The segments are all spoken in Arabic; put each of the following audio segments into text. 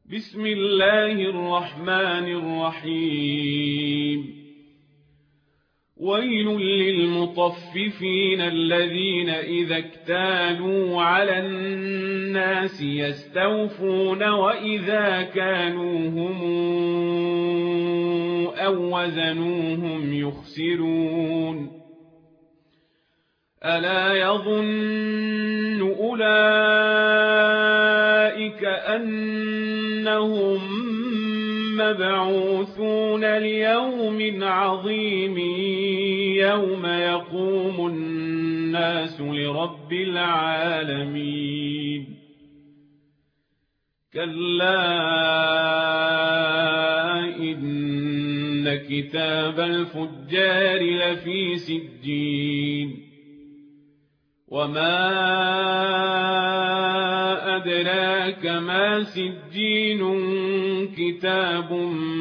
بسم الله الرحمن الرحيم ويل للمطففين الذين إذا اكتالوا على الناس يستوفون وإذا كانوهم أو وزنوهم يخسرون ألا يظن أولئك أنهم مبعوثون ليوم عظيم يوم يقوم الناس لرب العالمين كلا إن كتاب الفجار لفي سجين وما أدراك ما سجين كتاب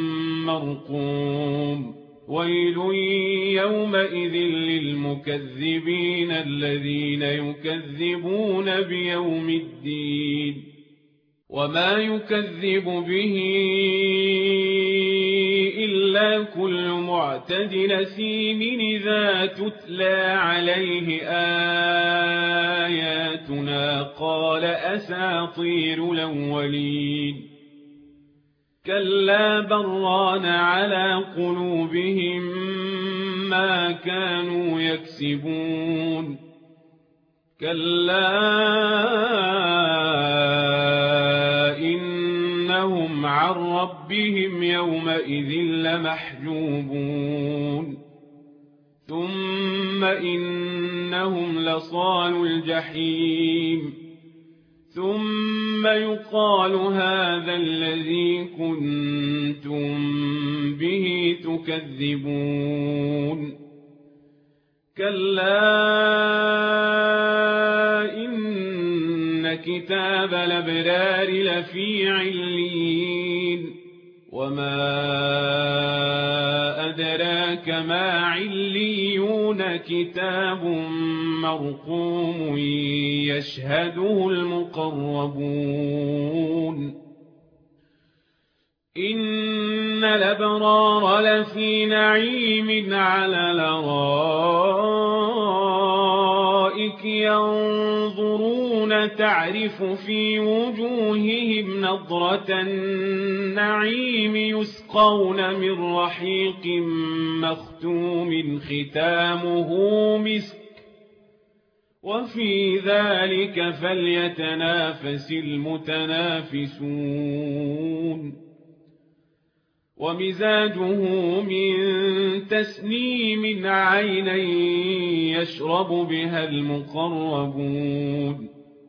مرقوم ويل يومئذ للمكذبين الذين يكذبون بيوم الدين وما يكذب به إلا كل معتد نسيم إذا تتلى عليه آياتنا قال أساطير الأولين كلا بران على قلوبهم ما كانوا يكسبون كلا إنهم عن ربهم يومئذ لمحجوبون ثم إنهم لصالوا الجحيم ثم يقال هذا الذي كنتم به تكذبون كلا إن كتاب الأبرار لفي عليين وما أدراك ما عليون كتاب مرقوم يشهده المقربون إن الأبرار لفي نعيم على الأرائك ينظرون تعرف في وجوههم نضرة النعيم يسقون من رحيق مختوم ختامه مسك وفي ذلك فليتنافس المتنافسون ومزاجه من تسنيم عينا يشرب بها المقربون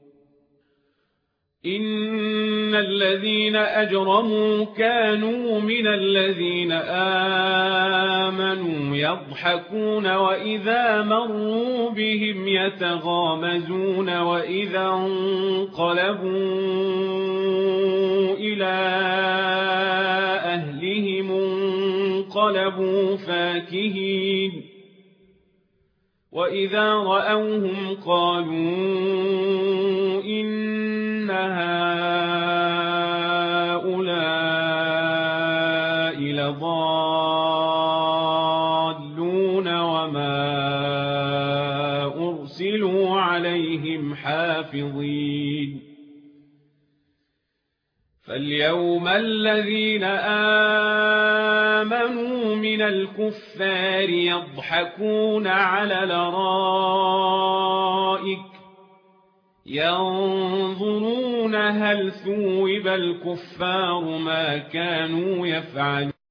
إن الذين أجرموا كانوا من الذين آمنوا يضحكون وإذا مروا بهم يتغامزون وإذا انقلبوا إلى أهلهم انقلبوا فاكهين وإذا رأوهم قالوا إن هؤلاء لضالون وما أرسلوا عليهم حافظين فاليوم الذين آمنوا من الكفار يضحكون على الأرائك ينظرون هل ثوب الكفار ما كانوا يفعلون